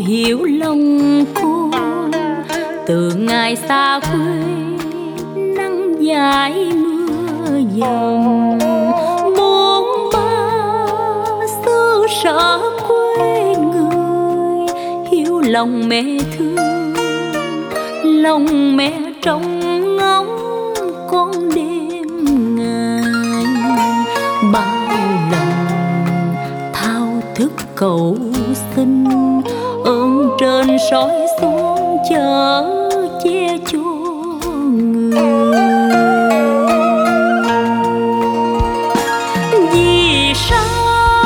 hiểu lòng con. Từ ngày xa quê nắng dài mưa dầm, bốn ba xứ sở quê người, hiểu lòng mẹ thương, lòng mẹ trông ngóng con đêm ngày. Bao lần thao thức cầu xin, ơn trên soi xuống chở che cho người. Vì sao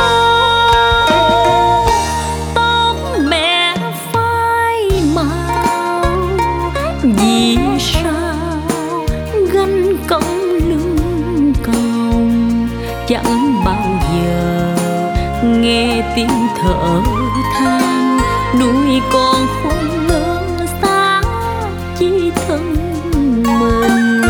tóc mẹ phai màu, vì sao gánh cống lưng còng, chẳng bao giờ nghe tiếng thở than nuôi con khôn lớn xa chỉ thân mình.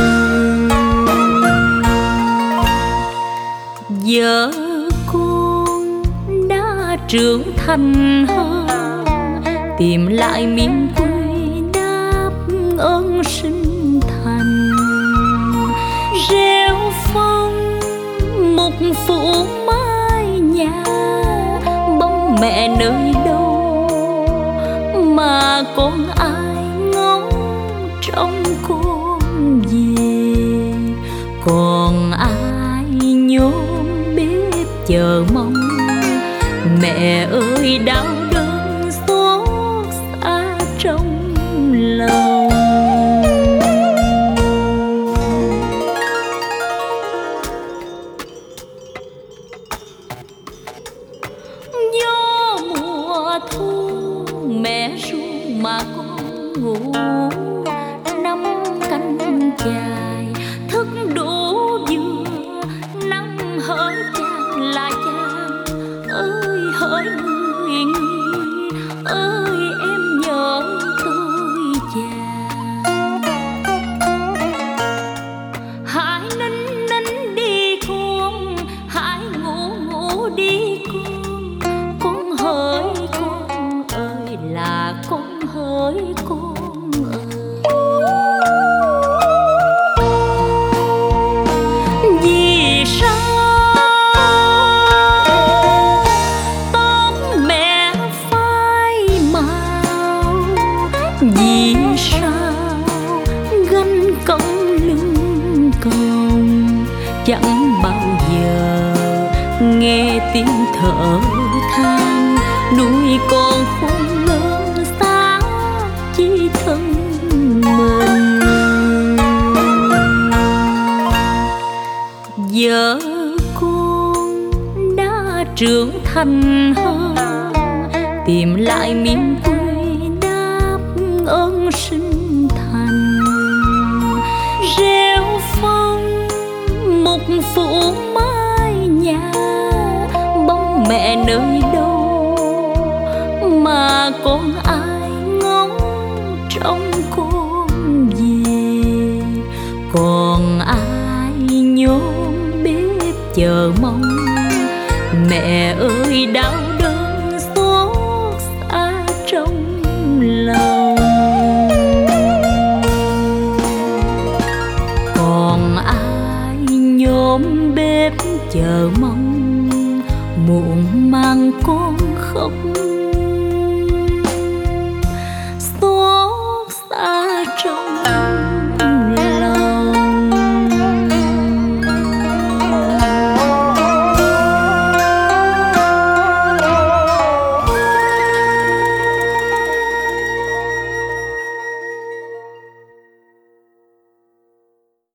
Giờ con đã trưởng thành hơn, tìm lại miền quê đáp ơn sinh thành. Rêu phong mục phủ mái nhà, bóng mẹ nơi đâu mà con ai ngóng trong con về. Còn ai nhôm bếp chờ mong, mẹ ơi đau đớn xót xa trong lòng. Gió mùa thu mẹ ru mà con ngủ, năm canh dài thức đủ vừa, năm hỡi chàng là chàng ơi hỡi người người ơi, em nhớ tôi chàng. Hãy nín nín đi con, hãy ngủ ngủ đi con hỡi con ơi là con hỡi con ơi. Vì sao tóc mẹ phai màu, vì sao gánh cống lưng còng, chẳng bao giờ nghe tiếng thở than nuôi con khôn lớn xa chỉ thân mình. Giờ con đã trưởng thành hơn, tìm lại miền quê đáp ơn sinh thành. Rêu phong mục phủ mái nhà, bóng mẹ nơi đâu mà con ai ngóng trong con về. Còn ai nhôm bếp chờ mong, mẹ ơi đau đớn xót xa trong lòng. Còn ai nhôm bếp chờ mong, muộn mang con khóc xót xa trong